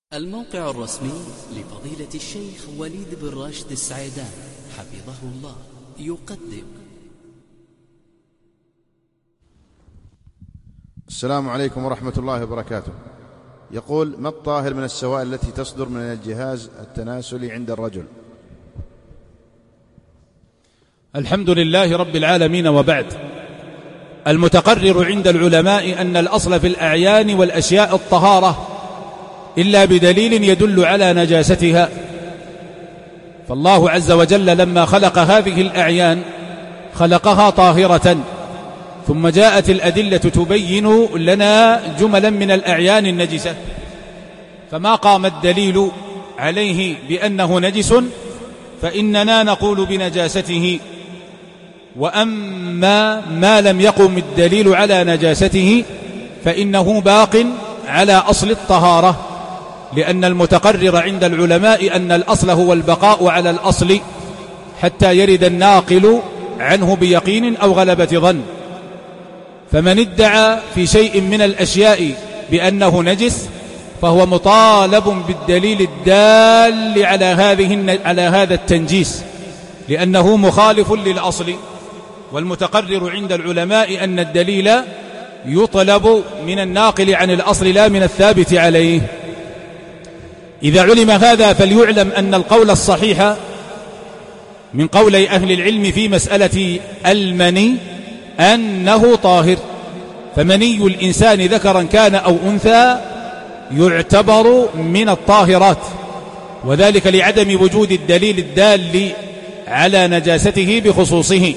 الموقع الرسمي لفضيلة الشيخ وليد بن راشد السعيدان حفظه الله يقدم. السلام عليكم ورحمة الله وبركاته. يقول: ما الطاهر من السوائل التي تصدر من الجهاز التناسلي عند الرجل؟ الحمد لله رب العالمين، وبعد. المتقرر عند العلماء أن الأصل في الأعيان والأشياء الطهارة إلا بدليل يدل على نجاستها. فالله عز وجل لما خلق هذه الأعيان خلقها طاهرة، ثم جاءت الأدلة تبين لنا جملا من الأعيان النجسة، فما قام الدليل عليه بأنه نجس فإننا نقول بنجاسته، وأما ما لم يقم الدليل على نجاسته فإنه باق على أصل الطهارة، لأن المتقرر عند العلماء أن الأصل هو البقاء على الأصل حتى يرد الناقل عنه بيقين أو غلبة ظن. فمن ادعى في شيء من الأشياء بأنه نجس فهو مطالب بالدليل الدال على هذا التنجيس، لأنه مخالف للأصل. والمتقرر عند العلماء أن الدليل يطلب من الناقل عن الأصل لا من الثابت عليه. إذا علم هذا فليعلم أن القول الصحيح من قولي أهل العلم في مسألة المني أنه طاهر، فمني الإنسان ذكرا كان أو أنثى يعتبر من الطاهرات، وذلك لعدم وجود الدليل الدال على نجاسته بخصوصه،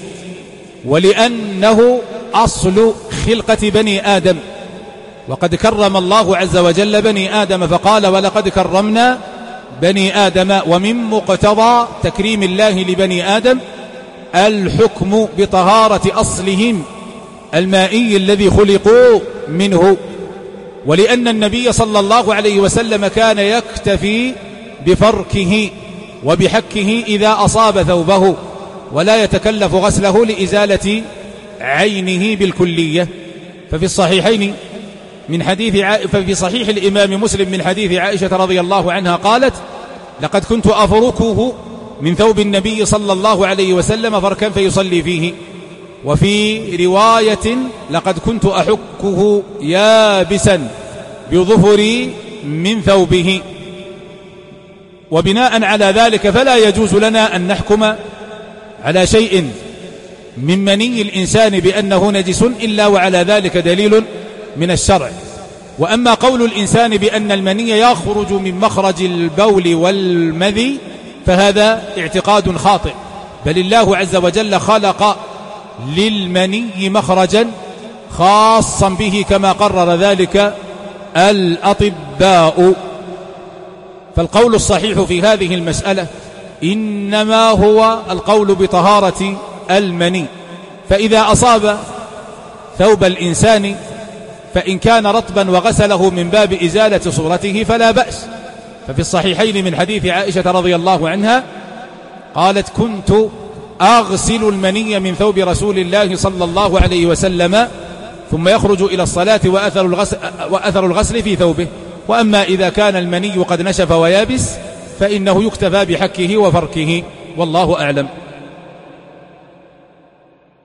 ولأنه أصل خلقة بني آدم، وقد كرم الله عز وجل بني آدم فقال: ولقد كرمنا بني آدم. ومن مقتضى تكريم الله لبني آدم الحكم بطهارة أصلهم المائي الذي خلقوا منه، ولأن النبي صلى الله عليه وسلم كان يكتفي بفركه وبحكه إذا أصاب ثوبه، ولا يتكلف غسله لإزالة عينه بالكلية. ففي صحيح الإمام مسلم من حديث عائشة رضي الله عنها قالت: لقد كنت أفركه من ثوب النبي صلى الله عليه وسلم فركا فيصلي فيه. وفي رواية: لقد كنت أحكه يابسا بظفري من ثوبه. وبناء على ذلك فلا يجوز لنا أن نحكم على شيء من مني الإنسان بأنه نجس إلا وعلى ذلك دليل من الشرع. وأما قول الإنسان بأن المني يخرج من مخرج البول والمذي فهذا اعتقاد خاطئ، بل الله عز وجل خلق للمني مخرجا خاصا به كما قرر ذلك الأطباء. فالقول الصحيح في هذه المسألة إنما هو القول بطهارة المني. فإذا أصاب ثوب الإنسان فإن كان رطبا وغسله من باب إزالة صورته فلا بأس. ففي الصحيحين من حديث عائشة رضي الله عنها قالت: كنت أغسل المني من ثوب رسول الله صلى الله عليه وسلم ثم يخرج إلى الصلاة وأثر الغسل في ثوبه. وأما إذا كان المني قد نشف ويابس فإنه يكتفى بحكه وفركه، والله أعلم.